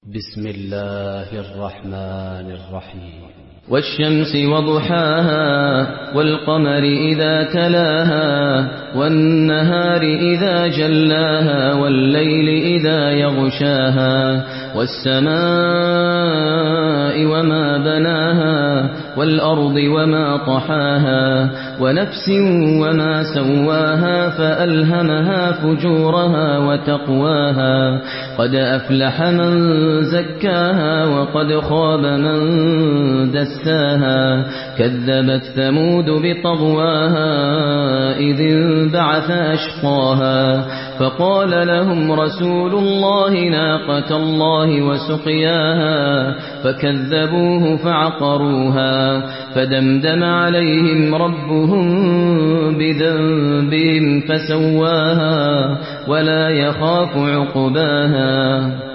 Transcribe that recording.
بسم الله الرحمن الرحيم. والشمس وضحاها والقمر إذا تلاها والنهار إذا جلاها والليل إذا يغشاها والسماء وما بناها والأرض وما طحاها ونفس وما سواها فألهمها فجورها وتقواها قد أفلح من زكاها وقد خاب من دساها كذبت ثمود بطغواها إذ انبعث أشقاها فقال لهم رسول الله ناقة الله وسقياها فكذبوه فعقروها فدمدم عليهم ربهم بذنبهم فسواها ولا يخاف عقباها.